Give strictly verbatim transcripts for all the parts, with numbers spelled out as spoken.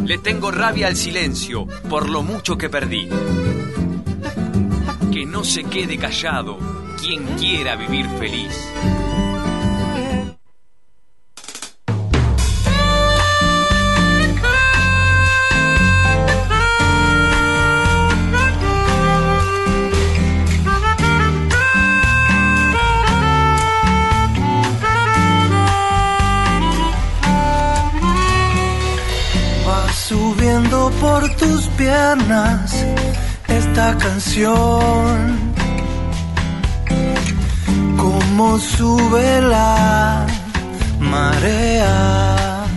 Le tengo rabia al silencio por lo mucho que perdí. Que no se quede callado quien quiera vivir feliz. Subiendo por tus piernas esta canción, como sube la marea.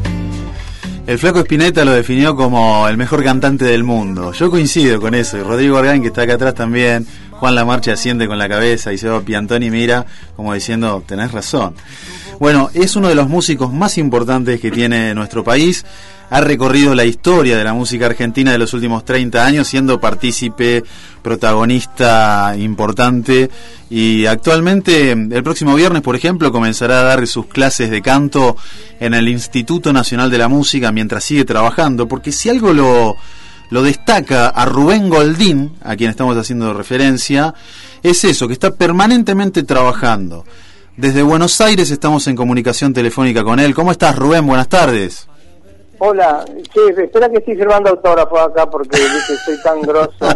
El Flaco Spinetta lo definió como el mejor cantante del mundo. Yo coincido con eso, y Rodrigo Argain, que está acá atrás también. Juan Lamarche asiente con la cabeza y Seba Piantoni mira como diciendo, tenés razón. Bueno, es uno de los músicos más importantes que tiene nuestro país. Ha recorrido la historia de la música argentina de los últimos treinta años, siendo partícipe, protagonista importante, y actualmente, el próximo viernes, por ejemplo, comenzará a dar sus clases de canto en el Instituto Nacional de la Música mientras sigue trabajando, porque si algo lo, lo destaca a Rubén Goldín, a quien estamos haciendo referencia, es eso, que está permanentemente trabajando. Desde Buenos Aires estamos en comunicación telefónica con él. ¿Cómo estás, Rubén? Buenas tardes. Hola, che, espera que estoy firmando autógrafos acá porque ¿viste? Soy tan grosso.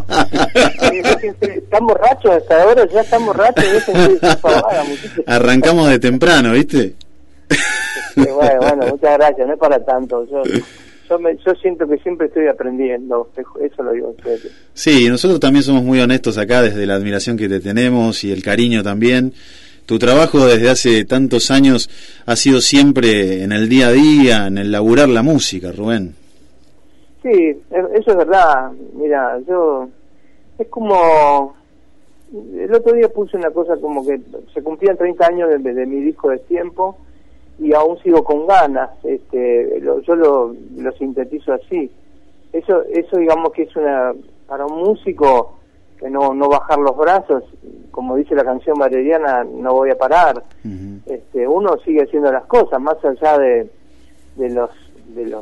¿Están borrachos hasta ahora? ¿Ya están borrachos? Arrancamos de temprano, ¿viste? Sí, bueno, bueno, muchas gracias, no es para tanto. Yo yo, me, yo siento que siempre estoy aprendiendo, eso lo digo en serio. Sí, nosotros también somos muy honestos acá desde la admiración que te tenemos y el cariño también. Tu trabajo desde hace tantos años ha sido siempre en el día a día, en el laburar la música, Rubén. Sí, eso es verdad. Mira, yo... Es como... El otro día puse una cosa como que se cumplían treinta años de, de mi disco de tiempo y aún sigo con ganas. Este, lo, yo lo, lo sintetizo así. Eso, eso digamos que es una... Para un músico... que no no bajar los brazos, como dice la canción valeriana, no voy a parar. Uh-huh. Este, uno sigue haciendo las cosas más allá de de los de los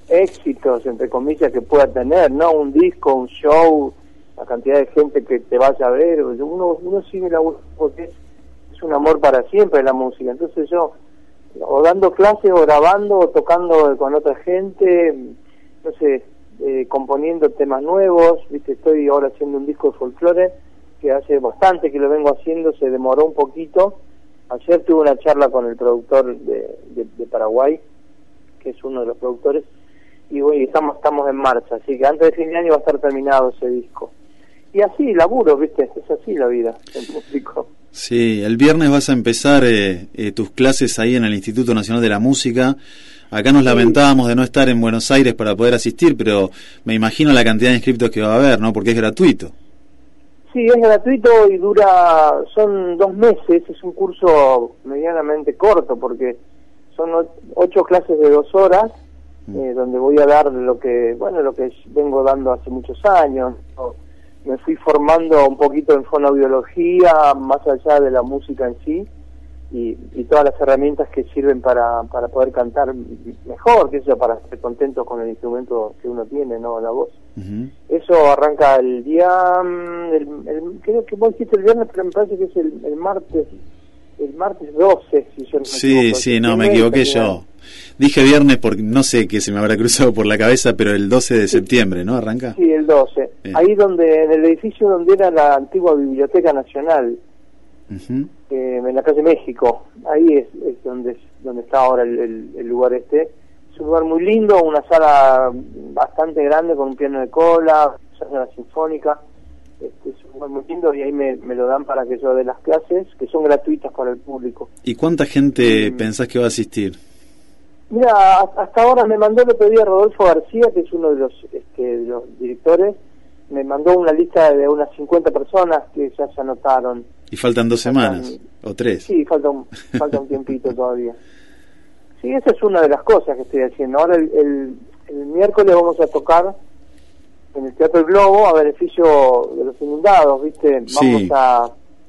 éxitos entre comillas que pueda tener, no un disco, un show, la cantidad de gente que te vaya a ver, uno uno sigue la porque es, es un amor para siempre la música. Entonces yo o dando clases o grabando o tocando con otra gente, no sé, Eh, componiendo temas nuevos, viste, estoy ahora haciendo un disco de folclore que hace bastante que lo vengo haciendo, se demoró un poquito. Ayer tuve una charla con el productor de, de, de Paraguay, que es uno de los productores, y bueno, estamos estamos en marcha, así que antes de fin de año va a estar terminado ese disco. Y así, laburo, viste, es así la vida del músico. Sí, el viernes vas a empezar eh, eh, tus clases ahí en el Instituto Nacional de la Música. Acá nos sí. lamentábamos de no estar en Buenos Aires para poder asistir, pero me imagino la cantidad de inscriptos que va a haber, ¿no? Porque es gratuito. Sí, es gratuito y dura, son dos meses, es un curso medianamente corto, porque son ocho clases de dos horas, mm. eh, donde voy a dar lo que, bueno, lo que vengo dando hace muchos años. Me fui formando un poquito en fonoaudiología, más allá de la música en sí, y, y todas las herramientas que sirven para, para poder cantar mejor, que eso, para estar contento con el instrumento que uno tiene, ¿no? La voz. Uh-huh. Eso arranca el día, el, el, creo que vos dijiste el viernes, pero me parece que es el, el martes, el martes doce, si yo no me sí, equivoco. Sí, sí, no, me equivoqué yo. Dije viernes porque no sé qué se me habrá cruzado por la cabeza, pero el doce de septiembre, ¿no? ¿Arranca? Sí, el doce. Bien. Ahí donde, en el edificio donde era la antigua Biblioteca Nacional, uh-huh. eh, en la calle México, ahí es, es donde donde está ahora el, el, el lugar este. Es un lugar muy lindo, una sala bastante grande con un piano de cola, una sala sinfónica. Este, es un lugar muy lindo y ahí me, me lo dan para que yo dé las clases, que son gratuitas para el público. ¿Y cuánta gente um, pensás que va a asistir? Mira, hasta ahora me mandó el otro día Rodolfo García, que es uno de los, este, de los directores, me mandó una lista de unas cincuenta personas que ya se anotaron. ¿Y faltan dos faltan, semanas? ¿O tres? Sí, falta un, falta un tiempito todavía. Sí, esa es una de las cosas que estoy haciendo. Ahora el, el, el miércoles vamos a tocar en el Teatro El Globo a beneficio de los inundados, ¿viste? Vamos sí. a...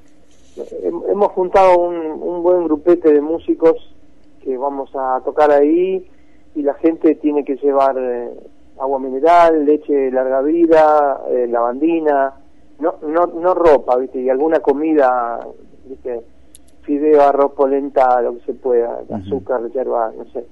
Hemos juntado un, un buen grupete de músicos que vamos a tocar ahí y la gente tiene que llevar eh, agua mineral, leche larga vida, eh, lavandina, no, no, no ropa, ¿viste? Y alguna comida, ¿viste? Fideo, arroz, polenta, lo que se pueda, azúcar, uh-huh. yerba, no sé.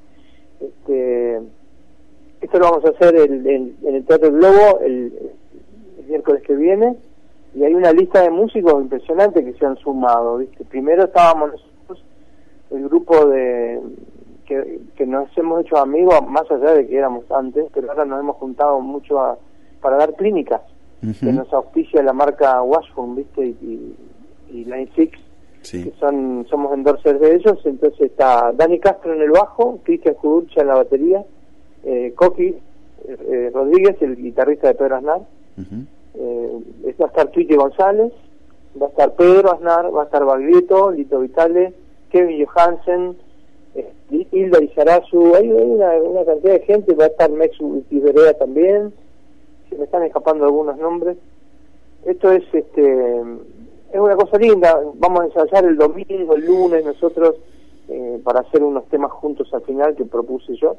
Este, esto lo vamos a hacer el, el, en el Teatro del Globo el, el miércoles que viene, y hay una lista de músicos impresionante que se han sumado, ¿viste? Primero estábamos nosotros, el grupo de que, que nos hemos hecho amigos, más allá de que éramos antes, pero ahora nos hemos juntado mucho a, para dar clínicas, uh-huh. que nos auspicia la marca Washburn, ¿viste? Y, y, y Line Six. Sí. Que son somos endorsers de ellos. Entonces está Dani Castro en el bajo, Cristian Judurcha en la batería, eh, Coqui eh, Rodríguez, el guitarrista de Pedro Aznar, uh-huh. eh, va a estar Twitty González, va a estar Pedro Aznar, va a estar Baglietto, Lito Vitale, Kevin Johansen, eh, Hilda Izarazu, hay una, una cantidad de gente, va a estar Mex Tiberea también, se me están escapando algunos nombres. Esto es este es una cosa linda. Vamos a ensayar el domingo, el lunes nosotros, eh, para hacer unos temas juntos al final que propuse yo.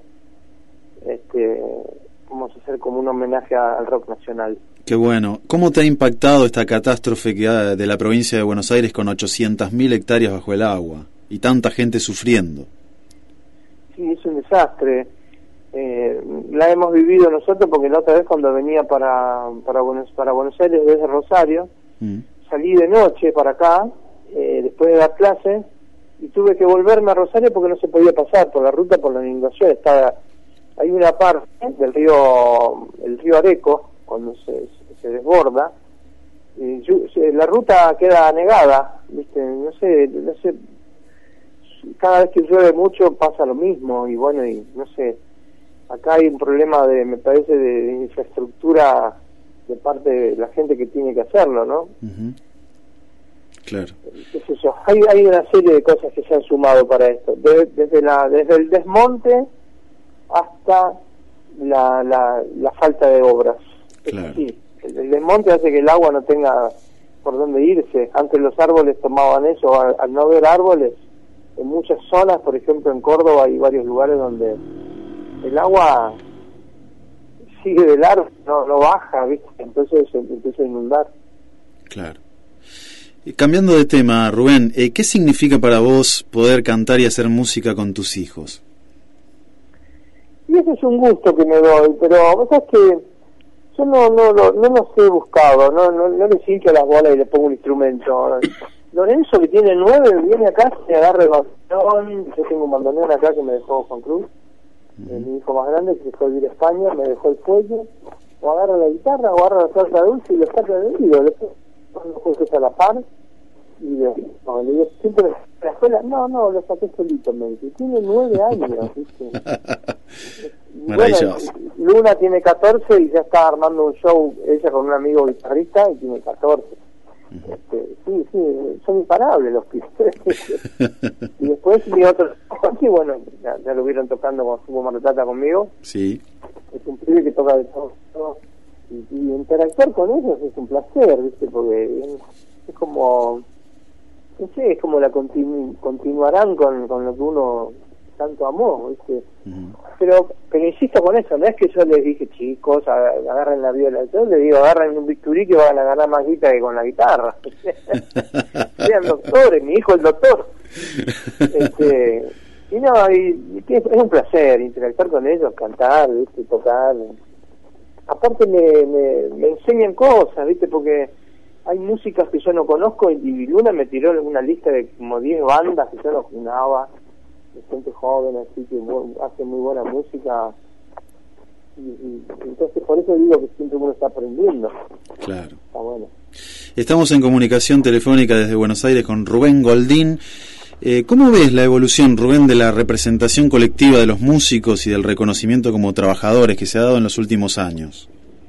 Este, vamos a hacer como un homenaje a, al rock nacional. Qué bueno. ¿Cómo te ha impactado esta catástrofe que ha de la provincia de Buenos Aires con ochocientas mil hectáreas bajo el agua y tanta gente sufriendo? Sí, es un desastre. Eh, la hemos vivido nosotros porque la otra vez cuando venía para para Buenos, para Buenos Aires desde Rosario, mm. salí de noche para acá, eh, después de dar clases, y tuve que volverme a Rosario porque no se podía pasar por la ruta, por la inundación. Estaba, hay una parte del río, el río Areco, cuando se, se desborda, y yo, la ruta queda anegada, ¿viste? No sé, no sé, cada vez que llueve mucho pasa lo mismo, y bueno, y no sé, acá hay un problema de, me parece, de, de infraestructura de parte de la gente que tiene que hacerlo, ¿no? Uh-huh. Claro. ¿Qué sé yo? Hay, hay una serie de cosas que se han sumado para esto, de, desde la desde el desmonte hasta la la, la falta de obras. Claro. Sí, el, el desmonte hace que el agua no tenga por dónde irse. Antes los árboles tomaban eso, al, al no haber árboles, en muchas zonas, por ejemplo en Córdoba hay varios lugares donde el agua sigue del árbol, no, no baja, ¿viste? Entonces se empieza a inundar. Claro. Y cambiando de tema, Rubén, eh, ¿qué significa para vos poder cantar y hacer música con tus hijos? Y ese es un gusto que me doy, pero vos sabés que yo no no no, no los he buscado, no no, no le hincho las bolas y le pongo un instrumento. Lorenzo, que tiene nueve, viene acá, se agarra el bandoneón. Yo tengo un bandoneón acá que me dejó Juan Cruz, uh-huh. mi hijo más grande, que se fue a vivir a España, me dejó el cuello, o agarra la guitarra, o agarra la flauta dulce y lo saca de oído. Después cuando jueces a la par, y le, no, le digo, siempre en la escuela, no, no, lo saqué solito, me dice, tiene nueve años, ¿viste? Maravilloso. Bueno, Luna tiene catorce y ya está armando un show, ella con un amigo guitarrista, y tiene catorce. Uh-huh. Este, sí, sí, son imparables los pibes. Y después mi otro, sí, bueno, ya, ya lo vieron tocando cuando estuvo Mar del Plata conmigo. Sí. Es un pibe que toca de todo, todo y, y interactuar con ellos es un placer, ¿viste? Porque es, es como, no sé, es como la continu, continuarán con, con lo que uno tanto amó, ¿viste? Uh-huh. Pero pero insisto con eso, no es que yo les dije, chicos, agarren la viola, yo les digo, agarren un bisturí que van a ganar más guita que con la guitarra. Sean doctores, mi hijo es doctor. Este, y no, y, y es, es un placer interactuar con ellos, cantar, ¿viste? Tocar. Aparte me, me, me enseñan cosas, ¿viste? Porque hay músicas que yo no conozco, y, y Luna me tiró una lista de como diez bandas que yo no junaba, de gente joven, así que bueno, hace muy buena música, y, y entonces por eso digo que siempre uno está aprendiendo. Claro. Está bueno. Estamos en comunicación telefónica desde Buenos Aires con Rubén Goldín. Eh, ¿Cómo ves la evolución, Rubén, de la representación colectiva de los músicos y del reconocimiento como trabajadores que se ha dado en los últimos años?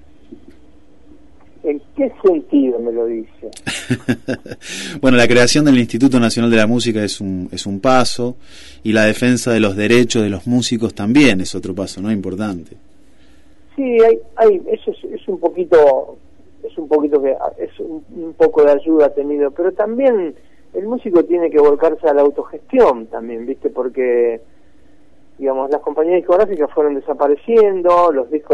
¿En qué sentido me lo dice? Bueno, la creación del Instituto Nacional de la Música es un es un paso, y la defensa de los derechos de los músicos también es otro paso, ¿no? Importante. Sí, hay, hay eso es, es un poquito es un poquito que es un, un poco de ayuda tenido, pero también el músico tiene que volcarse a la autogestión también, ¿viste? Porque digamos las compañías discográficas fueron desapareciendo, los discos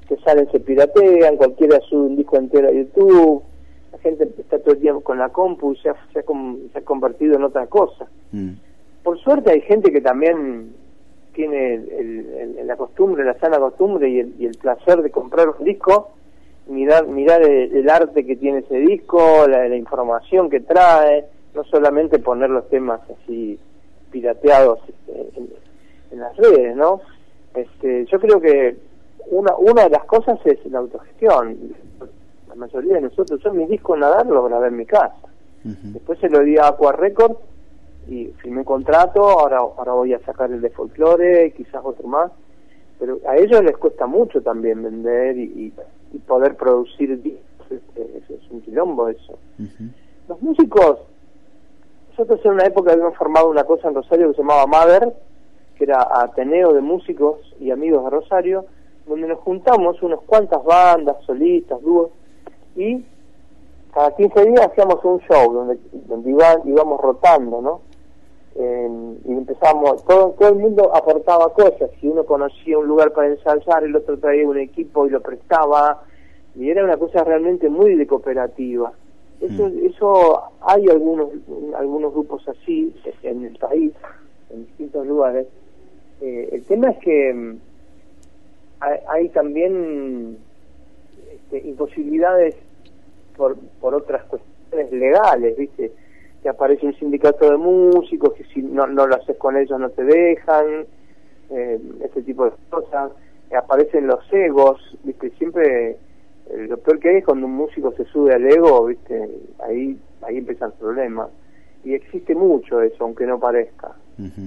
que salen se piratean, cualquiera sube un disco entero a YouTube, la gente está todo el día con la compu y se ha, se ha, se ha convertido en otra cosa. Mm. Por suerte hay gente que también tiene el, el, el, la costumbre, la sana costumbre y el, y el placer de comprar un disco, mirar mirar el, el arte que tiene ese disco, la, la información que trae, no solamente poner los temas así pirateados este, en, en las redes, ¿no? Este, yo creo que una una de las cosas es la autogestión. La mayoría de nosotros, yo mi disco Nadar lo grabé en mi casa. Uh-huh. Después se lo di a Aqua Records y firmé contrato, ahora ahora voy a sacar el de Folklore y quizás otro más, pero a ellos les cuesta mucho también vender y, y, y poder producir discos, este, eso es un quilombo eso. Uh-huh. Los músicos, nosotros en una época habíamos formado una cosa en Rosario que se llamaba Mother, que era Ateneo de músicos y amigos de Rosario, donde nos juntamos unas cuantas bandas, solistas, dúos, y cada quince días hacíamos un show donde, donde iba, íbamos rotando, ¿no? Eh, y empezábamos, todo, todo el mundo aportaba cosas, si uno conocía un lugar para ensayar, el otro traía un equipo y lo prestaba, y era una cosa realmente muy de cooperativa. Eso, mm. eso hay algunos algunos grupos así en el país, en distintos lugares. Eh, el tema es que mm, hay, hay también este, imposibilidades por, por otras cuestiones legales, ¿viste? Que aparece un sindicato de músicos, que si no, no lo haces con ellos no te dejan, eh, ese tipo de cosas. Eh, aparecen los egos, ¿viste? Siempre, eh, lo peor que hay es cuando un músico se sube al ego, ¿viste? Ahí, ahí empiezan los problemas. Y existe mucho eso, aunque no parezca. Uh-huh.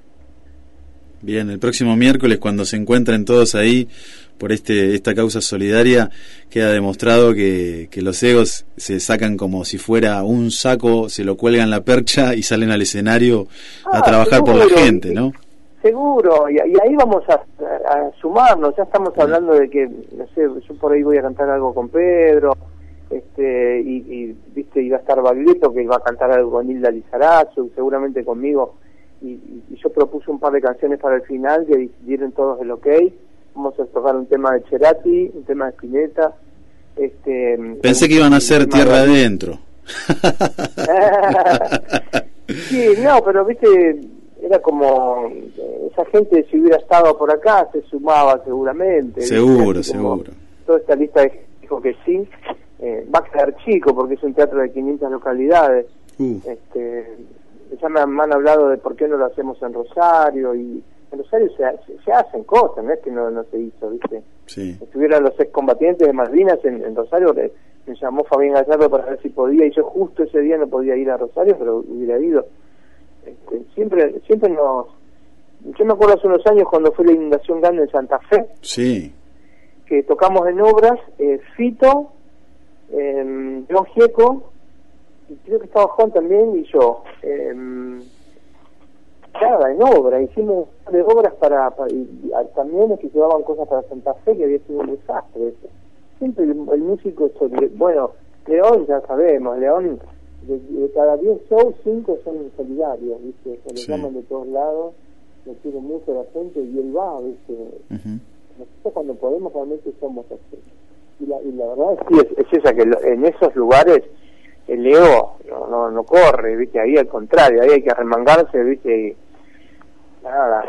Bien, el próximo miércoles, cuando se encuentren todos ahí por este esta causa solidaria, queda demostrado que, que los egos se sacan como si fuera un saco, se lo cuelgan la percha y salen al escenario a ah, trabajar seguro, por la gente, ¿no? Seguro, y, y ahí vamos a, a, a sumarnos, ya estamos hablando de que, no sé, yo por ahí voy a cantar algo con Pedro, este y, y viste, iba a estar Baglietto, que iba a cantar algo con Hilda Lizarazu, seguramente conmigo, y, y yo propuse un par de canciones para el final que dieron todos el ok. Vamos a tocar un tema de Cerati, un tema de Spinetta. Este, Pensé que iban a hacer Tierra Adentro. Sí, no, pero viste, era como esa gente, si hubiera estado por acá, se sumaba seguramente. Seguro, ¿viste? seguro. Toda esta lista de dijo que sí, eh, va a quedar chico porque es un teatro de quinientas localidades. Uh. Este, ya me han, me han hablado de por qué no lo hacemos en Rosario, y en Rosario se, se, se hacen cosas, no es que no, no se hizo, ¿viste? Sí. Estuvieron los excombatientes de Malvinas en, en Rosario, le, me llamó Fabián Gallardo para ver si podía, y yo justo ese día no podía ir a Rosario, pero hubiera ido. Este, siempre siempre nos... Yo me acuerdo hace unos años cuando fue la inundación grande en Santa Fe, sí, que tocamos en obras, eh, Fito, eh, John Gieco, y creo que estaba Juan también, y yo. Eh, nada, en obra, hicimos de obras para, para y, y también es que llevaban cosas para Santa Fe, que había sido un desastre eso. Siempre el, el músico, bueno, León ya sabemos, León, de, de cada diez shows, cinco son solidarios, ¿viste? Se les sí. llaman de todos lados, lo quiere mucho la gente y él va, ¿viste? Uh-huh. Nosotros cuando podemos realmente somos así. Y la, y la verdad es, sí, es, es esa, que lo, en esos lugares el ego no, no, no corre, ¿viste? Ahí al contrario, ahí hay que arremangarse, ¿viste? Y nada,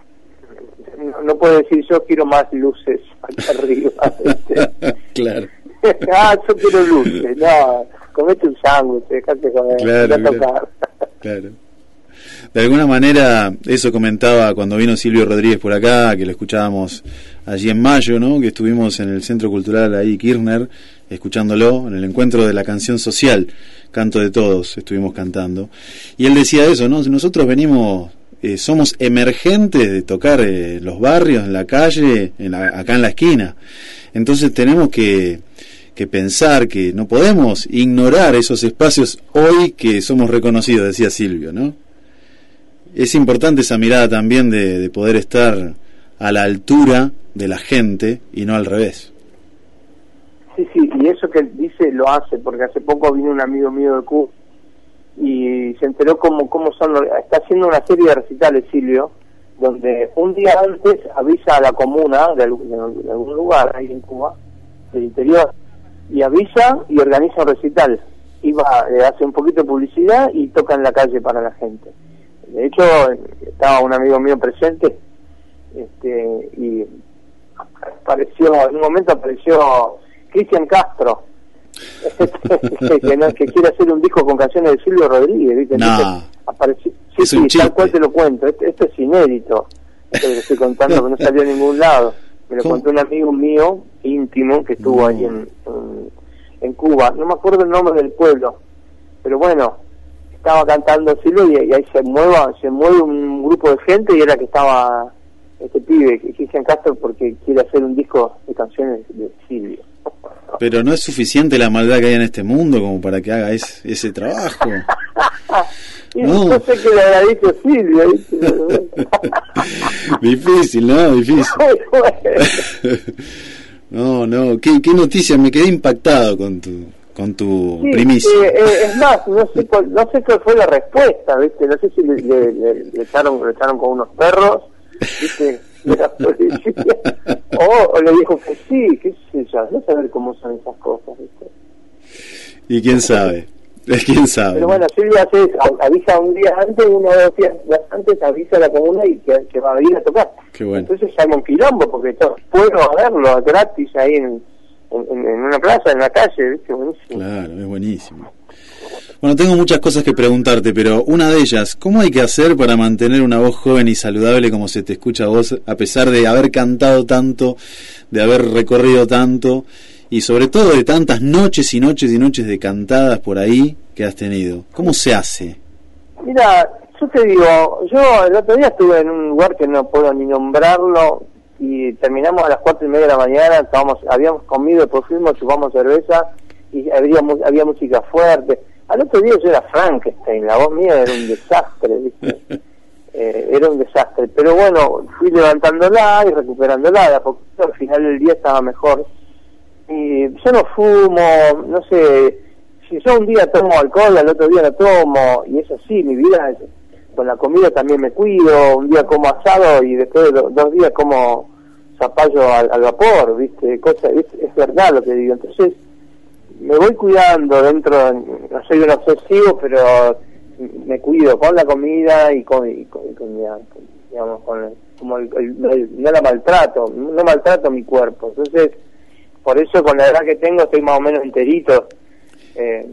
no, no puedo decir yo quiero más luces acá arriba, ¿viste? Claro. Ah, yo quiero luces, no, comete un sándwich, dejate comer, claro, claro. tocar. Claro. De alguna manera, eso comentaba cuando vino Silvio Rodríguez por acá, que lo escuchábamos allí en mayo, ¿no? Que estuvimos en el Centro Cultural ahí, Kirchner, escuchándolo, en el encuentro de la canción social, Canto de Todos, estuvimos cantando. Y él decía eso, ¿no? Nosotros venimos, eh, somos emergentes de tocar eh, los barrios, en la calle, en la, acá en la esquina. Entonces tenemos que, que pensar que no podemos ignorar esos espacios hoy que somos reconocidos, decía Silvio, ¿no? Es importante esa mirada también de, de poder estar a la altura de la gente y no al revés. Sí, sí, y eso que él dice lo hace, porque hace poco vino un amigo mío de Cuba y se enteró cómo, cómo son, está haciendo una serie de recitales, Silvio, donde un día antes avisa a la comuna de algún, de algún lugar ahí en Cuba, del interior, y avisa y organiza un recital. Iba, le hace un poquito de publicidad y toca en la calle para la gente. De hecho, estaba un amigo mío presente, este, y apareció, en un momento apareció Cristian Castro, que, que, no, que quiere hacer un disco con canciones de Silvio Rodríguez, ¿viste? Entonces, no. apareció, sí, sí, tal cual te lo cuento, esto, esto es inédito, esto que estoy contando, que no salió a ningún lado. Me lo ¿Cómo? Contó un amigo mío íntimo que estuvo no. ahí en, en, en Cuba, no me acuerdo el nombre del pueblo, pero bueno, estaba cantando Silvio y, y ahí se mueve, se mueve un grupo de gente y era que estaba este pibe, Cristian Castro, porque quiere hacer un disco de canciones de Silvio. Pero no es suficiente la maldad que hay en este mundo como para que haga ese, ese trabajo. Y no. no sé qué le habrá dicho Silvio. Difícil, ¿no? Difícil. No, no, ¿Qué, qué noticia, me quedé impactado con tu con tu sí, primicia. Eh, eh, es más, no sé cuál, no sé cuál fue la respuesta, ¿viste? No sé si le, le, le, le echaron le echaron con unos perros, ¿viste? De la policía, o, o le dijo que sí, qué sé yo, no saber cómo son esas cosas, ¿viste? Y quién sabe, quién sabe. Pero bueno, Silvia hace, avisa un día antes, uno o dos días antes avisa a la comuna y que, que va a venir a tocar. Qué bueno. Entonces se arma un quilombo, porque todos pueden verlo gratis ahí en, en, en una plaza, en la calle, ¿viste? Buenísimo. Claro, es buenísimo. Bueno, tengo muchas cosas que preguntarte, pero una de ellas, ¿cómo hay que hacer para mantener una voz joven y saludable como se te escucha a vos, a pesar de haber cantado tanto, de haber recorrido tanto, y sobre todo de tantas noches y noches y noches de cantadas por ahí que has tenido? ¿Cómo se hace? Mira, yo te digo, yo el otro día estuve en un lugar que no puedo ni nombrarlo, y terminamos a las cuatro y media de la mañana, estábamos, habíamos comido, después fuimos, chupamos cerveza, y había, había música fuerte. Al otro día yo era Frankenstein, la voz mía era un desastre, ¿viste? Eh, era un desastre, pero bueno, fui levantándola y recuperándola, de a poquito al final del día estaba mejor. Y yo no fumo, no sé, si yo un día tomo alcohol, al otro día no tomo, y eso sí, mi vida, es, con la comida también me cuido, un día como asado y después de do, dos días como zapallo al, al vapor, ¿viste? Cosa, es, es verdad lo que digo, entonces me voy cuidando dentro, no soy un obsesivo, pero me cuido con la comida y con, y con, y con digamos, con el, como el, el, el, no la maltrato, no maltrato mi cuerpo, entonces, por eso con la edad que tengo estoy más o menos enterito, eh,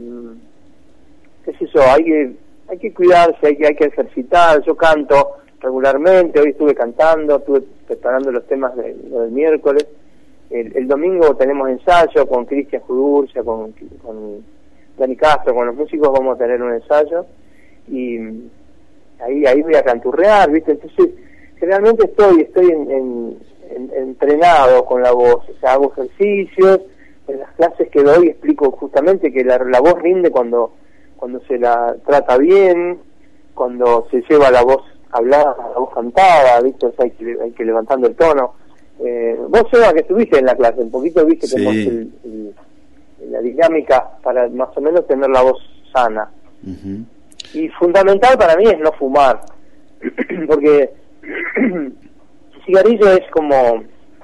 qué sé yo, hay que, hay que cuidarse, hay que, hay que ejercitar, yo canto regularmente, hoy estuve cantando, estuve preparando los temas de, de del miércoles. El, el domingo tenemos ensayo con Cristian Judurcia, con, con Dani Castro, con los músicos vamos a tener un ensayo y ahí ahí voy a canturrear, ¿viste? Entonces, generalmente estoy estoy en, en, en, entrenado con la voz, o sea, hago ejercicios, en las clases que doy explico justamente que la, la voz rinde cuando cuando se la trata bien, cuando se lleva la voz hablada, la voz cantada, ¿viste? O sea, hay que, hay que levantando el tono. Eh, vos, Seba, que estuviste en la clase, un poquito viste sí. cómo es el, el, la dinámica para más o menos tener la voz sana. Uh-huh. Y fundamental para mí es no fumar, porque el cigarrillo es como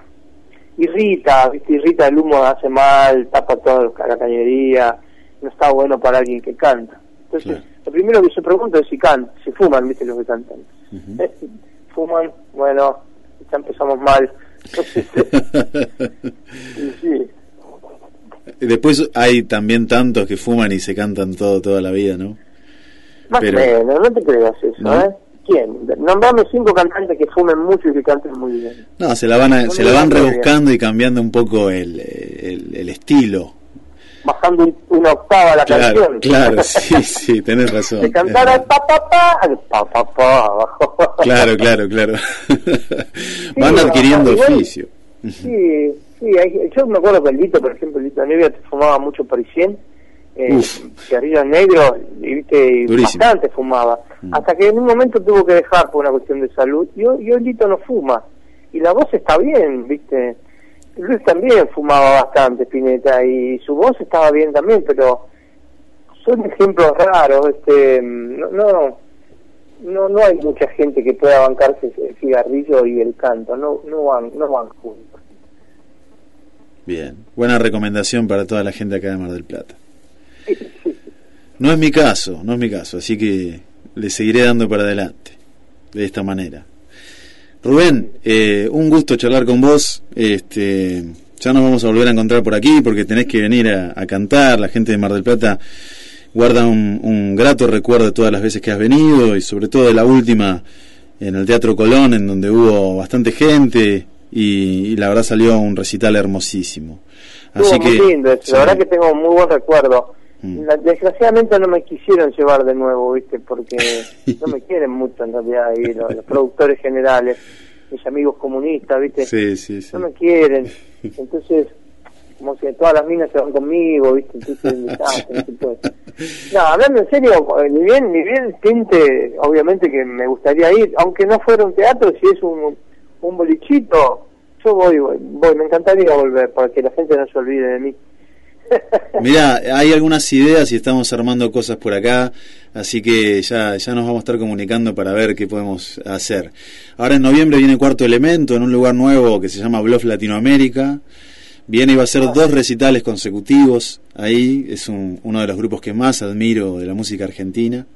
irrita, ¿viste? Irrita, el humo hace mal, tapa toda la cañería, no está bueno para alguien que canta. Entonces, claro. Lo primero que yo pregunto es si can, si fuman, ¿viste? Los que cantan. Uh-huh. ¿Eh? Fuman, bueno, ya empezamos mal. Sí. Después hay también tantos que fuman y se cantan todo toda la vida, ¿no? Más o menos, no te creas eso, ¿no? ¿eh? ¿Quién? Nombrame cinco cantantes que fumen mucho y que canten muy bien. No, se la van a, no se la van rebuscando bien. Y cambiando un poco el, el, el estilo. Bajando un, una octava a la claro, canción. Claro, sí, sí, tenés razón. Se cantara pa pa pa, pa pa pa abajo. Claro, claro, claro. Sí, van adquiriendo igual, oficio. Sí, sí, hay, yo me acuerdo que el Lito, por ejemplo, el Lito Nevia fumaba mucho parisien, eh, cigarrillos negros, y viste, bastante fumaba. Mm. Hasta que en un momento tuvo que dejar por una cuestión de salud, y hoy, y hoy Lito no fuma. Y la voz está bien, viste. Luis también fumaba bastante, Spinetta, y su voz estaba bien también, pero son ejemplos raros, este, no, no, no no hay mucha gente que pueda bancarse el cigarrillo y el canto, no no van no van juntos. Bien, buena recomendación para toda la gente acá de Mar del Plata. No es mi caso, no es mi caso, así que le seguiré dando para adelante, de esta manera. Rubén, eh, un gusto charlar con vos, este, ya nos vamos a volver a encontrar por aquí porque tenés que venir a, a cantar. La gente de Mar del Plata guarda un, un grato recuerdo de todas las veces que has venido y sobre todo de la última en el Teatro Colón, en donde hubo bastante gente y, y la verdad salió un recital hermosísimo. Así Estuvo muy que, lindo, sí. la verdad que tengo muy buen recuerdo. Mm. La, desgraciadamente no me quisieron llevar de nuevo, viste, porque no me quieren mucho en realidad ahí los, los productores generales, mis amigos comunistas, viste, Sí, sí, sí. no me quieren, entonces como que todas las minas se van conmigo, viste, entonces ah, no se puede. No, hablando en serio, ni bien, ni bien tinte, obviamente que me gustaría ir, aunque no fuera un teatro, si es un, un bolichito, yo voy, voy, voy, me encantaría volver para que la gente no se olvide de mí. Mirá, hay algunas ideas y estamos armando cosas por acá, así que ya, ya nos vamos a estar comunicando para ver qué podemos hacer. Ahora en noviembre viene Cuarto Elemento en un lugar nuevo que se llama Bluff Latinoamérica. Viene y va a ser dos recitales consecutivos ahí, es un, uno de los grupos que más admiro de la música argentina.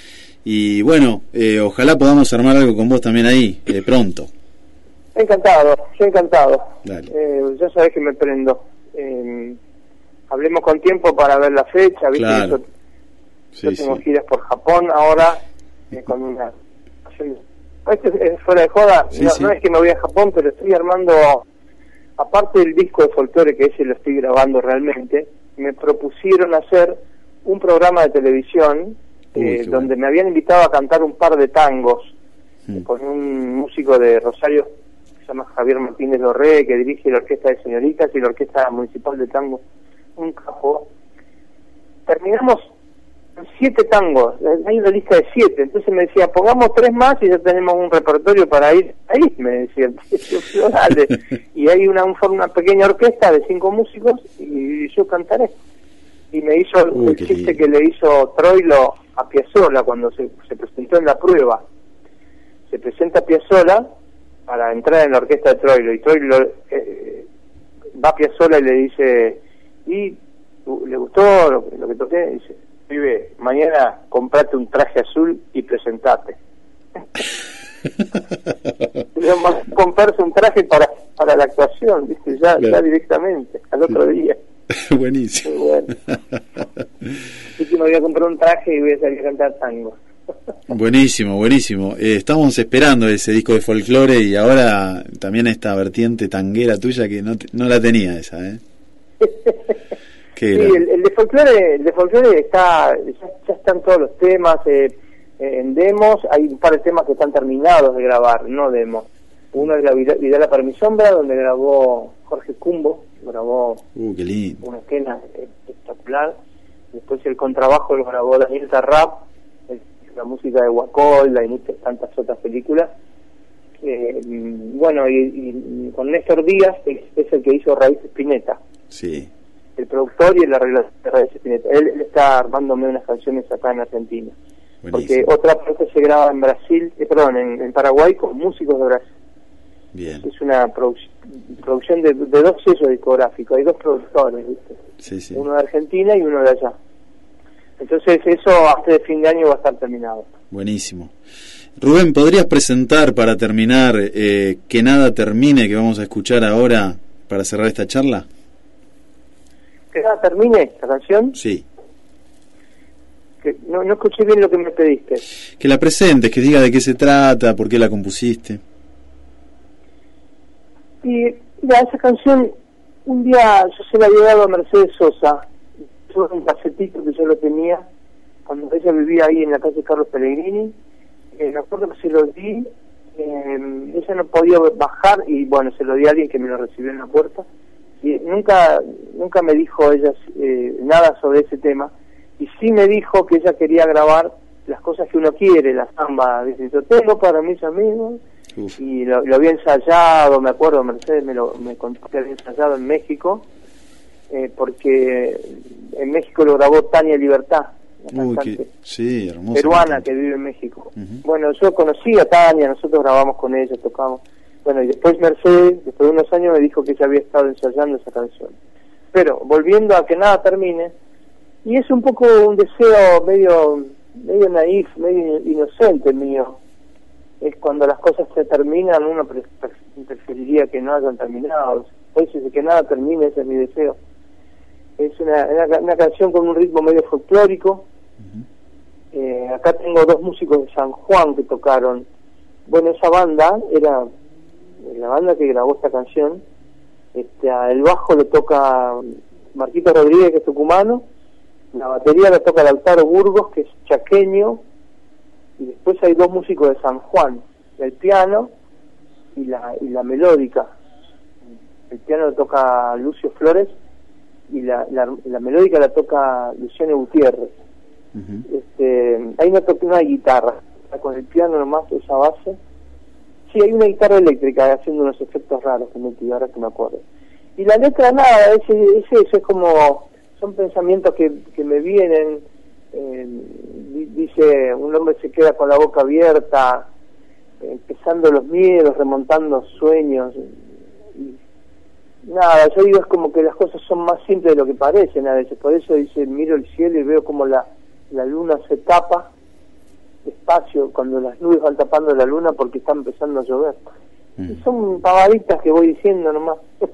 Y bueno, eh, ojalá podamos armar algo con vos también ahí, eh, pronto. Encantado, yo encantado. Dale. Eh, ya sabés que me prendo. Eh, hablemos con tiempo para ver la fecha, ¿viste? Claro. Yo, Sí, yo tengo sí. giras por Japón ahora, eh, con una... Esto es fuera de joda, Sí, no, sí. no es que me voy a Japón, pero estoy armando, aparte del disco de folclore, que ese lo estoy grabando realmente, me propusieron hacer un programa de televisión Uy, eh, qué bueno. donde me habían invitado a cantar un par de tangos Mm. con un músico de Rosario que se llama Javier Martínez Lorré, que dirige la Orquesta de Señoritas y la Orquesta Municipal de Tango, un capo. Terminamos con siete tangos, hay una lista de siete, entonces me decía, pongamos tres más y ya tenemos un repertorio para ir ahí, me decía. Yo, dale. Y hay una, un- una pequeña orquesta de cinco músicos y yo cantaré. Y me hizo Uy, el qué chiste lindo. que le hizo Troilo a Piazzolla cuando se, se presentó en la prueba. Se presenta Piazzolla para entrar en la orquesta de Troilo y Troilo eh, va a Piazzolla y le dice, ¿y uh, le gustó lo, lo que toqué? Y dice, pibe, mañana comprate un traje azul y presentate. Lo más comprarse un traje para para la actuación, ¿viste? Ya, Claro. ya directamente, al otro día. Buenísimo. Muy bueno. Así que me voy a comprar un traje y voy a salir a cantar tango. Buenísimo, buenísimo. Eh, estamos esperando ese disco de folclore y ahora también esta vertiente tanguera tuya que no, te- no la tenía esa, ¿eh? Qué Sí, grande. el, el de folclore, el de folclore está, ya, ya están todos los temas eh, eh, en demos, hay un par de temas que están terminados de grabar, no demos. Uno es la Vida- Vidala para mi sombra, donde grabó Jorge Cumbo, grabó Uh, qué lindo. una escena espectacular. Después el contrabajo lo grabó Daniel Tarrap, el- la música de Guacolda y muchas tantas otras películas. Eh, mm, bueno, y, y con Néstor Díaz, es, es el que hizo Raíz Spinetta, Sí. el productor y el arreglador de Raíz Spinetta. Él, él está armándome unas canciones acá en Argentina. Porque Buenísimo. otra parte se graba en Brasil, eh, perdón, en, en Paraguay con músicos de Brasil. Bien. Es una produc- producción de, de dos sellos discográficos, hay dos productores, ¿viste? Sí, sí. Uno de Argentina y uno de allá. Entonces eso hasta el fin de año va a estar terminado. Buenísimo. Rubén, ¿podrías presentar para terminar eh, Que Nada Termine, que vamos a escuchar ahora para cerrar esta charla? ¿Que nada termine esta canción? Sí. Que no, no escuché bien lo que me pediste. Que la presentes, que diga de qué se trata, por qué la compusiste. Y mira, esa canción, un día yo se la había dado a Mercedes Sosa, fue un casetito que yo lo tenía, cuando ella vivía ahí en la calle Carlos Pellegrini, eh, me acuerdo que se lo di, eh, ella no podía bajar y bueno, se lo di a alguien que me lo recibió en la puerta, y nunca nunca me dijo ella eh, nada sobre ese tema, y sí me dijo que ella quería grabar las cosas que uno quiere, la samba, dice, yo tengo para mis amigos, Uf. y lo, lo había ensayado, me acuerdo, Mercedes me lo me contó que había ensayado en México, eh, porque en México lo grabó Tania Libertad, una Uy, cantante qué, sí, hermosa peruana cantante. que vive en México. Uh-huh. Bueno, yo conocí a Tania, nosotros grabamos con ella, tocamos. Bueno, y después Mercedes, después de unos años, me dijo que ella había estado ensayando esa canción. Pero, volviendo a Que Nada Termine, y es un poco un deseo medio medio naif, medio inocente mío. Es cuando las cosas se terminan, uno pre- pre- preferiría que no hayan terminado. Hoy dice que nada termine, ese es mi deseo. Es una, una, una canción con un ritmo medio folclórico. Uh-huh. Eh, acá tengo dos músicos de San Juan que tocaron. Bueno, esa banda era la banda que grabó esta canción. Este, el bajo lo toca Marquito Rodríguez, que es tucumano. La batería la toca Lautaro Burgos, que es chaqueño. Y después hay dos músicos de San Juan, el piano y la, y la melódica. El piano lo toca Lucio Flores y la, la, la melódica la toca Luciano Gutiérrez. Uh-huh. Este, ahí no toca, no hay guitarra, con el piano nomás, esa base. Sí, hay una guitarra eléctrica haciendo unos efectos raros que metí, ahora que me acuerdo. Y la letra, nada, es, es eso, es como, son pensamientos que, que me vienen. Eh, dice, un hombre se queda con la boca abierta, eh, empezando los miedos, remontando sueños. Y, nada, yo digo, es como que las cosas son más simples de lo que parecen a veces. Por eso dice, miro el cielo y veo como la, la luna se tapa despacio cuando las nubes van tapando la luna porque está empezando a llover. Mm. Y son pavaditas que voy diciendo nomás.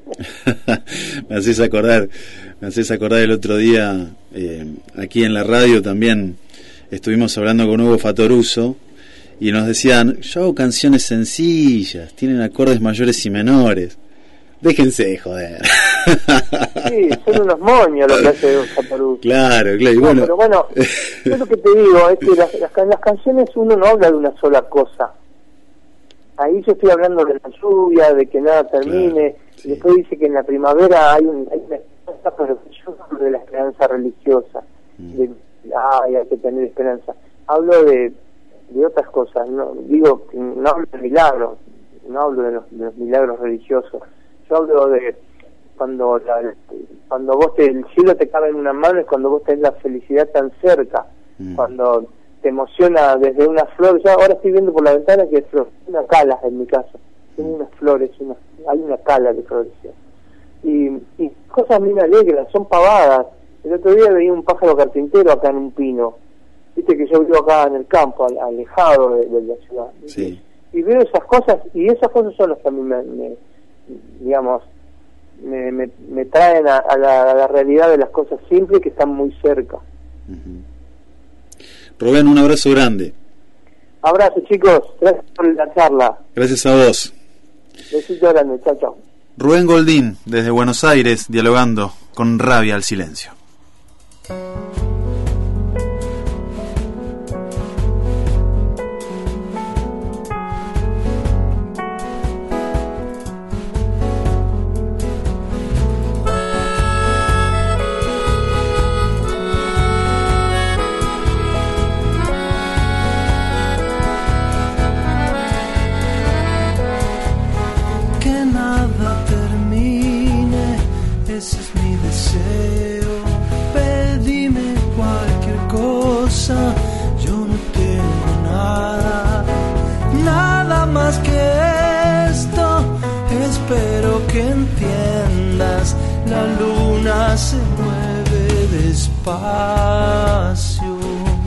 Me haces acordar, me haces acordar el otro día, eh, aquí en la radio también estuvimos hablando con Hugo Fatoruso y nos decían, yo hago canciones sencillas, tienen acordes mayores y menores. Déjense de joder. Sí, son unos moños lo que hace Fatoruso. Claro, claro. Y no, bueno. Pero bueno, yo lo que te digo es que las, las, las canciones uno no habla de una sola cosa. Ahí yo estoy hablando de la lluvia, de que nada termine, claro, sí. Y después dice que en la primavera hay, un, hay una esperanza, pero yo hablo de la esperanza religiosa, mm. de, ay, hay que tener esperanza. Hablo de, de otras cosas, no digo, no hablo de milagros, no hablo de los, de los milagros religiosos, yo hablo de cuando la, cuando vos te, el cielo te cabe en una mano, es cuando vos tenés la felicidad tan cerca, mm. cuando te emociona desde una flor. Yo ahora estoy viendo por la ventana que es flor, una cala en mi casa, tiene unas flores, una, hay una cala de flores. Y, y cosas muy alegres, son pavadas. El otro día veía un pájaro carpintero acá en un pino. Viste que yo vivo acá en el campo, alejado de, de la ciudad. Sí. Y, y veo esas cosas, y esas cosas son las que a mí me, me digamos, me, me, me traen a, a, la, a la realidad de las cosas simples que están muy cerca. Uh-huh. Rubén, un abrazo grande. Abrazo, chicos, gracias por la charla. Gracias a vos. Besito grande, chao, chao. Rubén Goldín, desde Buenos Aires, dialogando con Rabia al Silencio. Ese es mi deseo, pedime cualquier cosa, yo no tengo nada, nada más que esto, espero que entiendas, la luna se mueve despacio,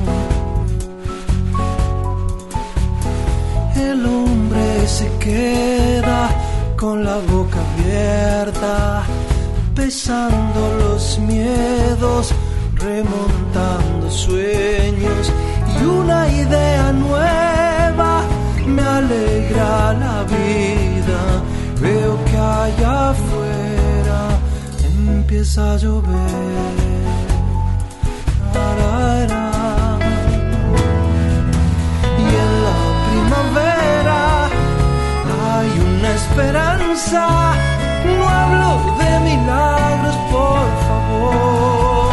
el hombre se queda con la boca abierta, pesando los miedos, remontando sueños y una idea nueva me alegra la vida. Veo que allá afuera empieza a llover. Arara. Y en la primavera hay una esperanza. No hablo de milagros, por favor.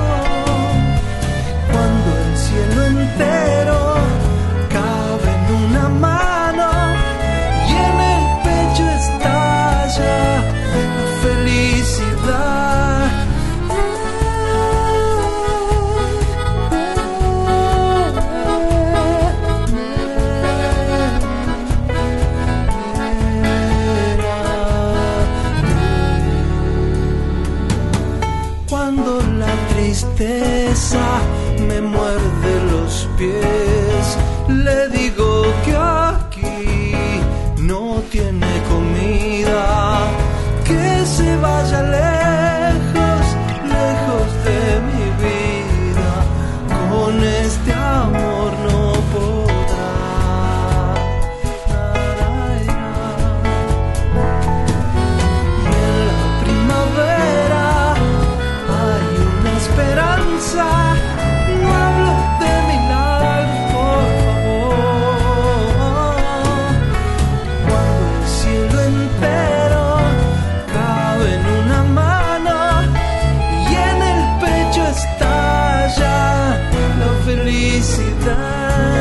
Cuando el cielo entero cabe en una mano y en el pecho estalla la felicidad. tristeza me muerde los pies. Le digo que aquí no tiene comida, que se vaya lejos, lejos de mi vida. Con este amor no podrá. Y en la primavera hay una esperanza. No hablo de milagros, por favor. Cuando el cielo entero cabe en una mano y en el pecho estalla la felicidad.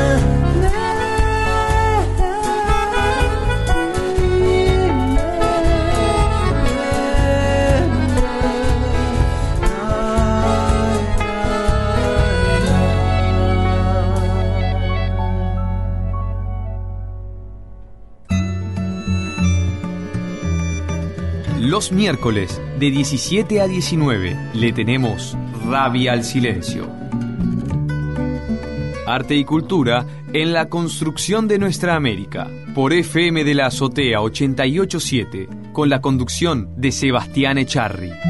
Los miércoles de diecisiete a diecinueve le tenemos Rabia al Silencio. Arte y cultura en la construcción de nuestra América. Por F M de la Azotea ochenta y ocho punto siete, con la conducción de Sebastián Echarri.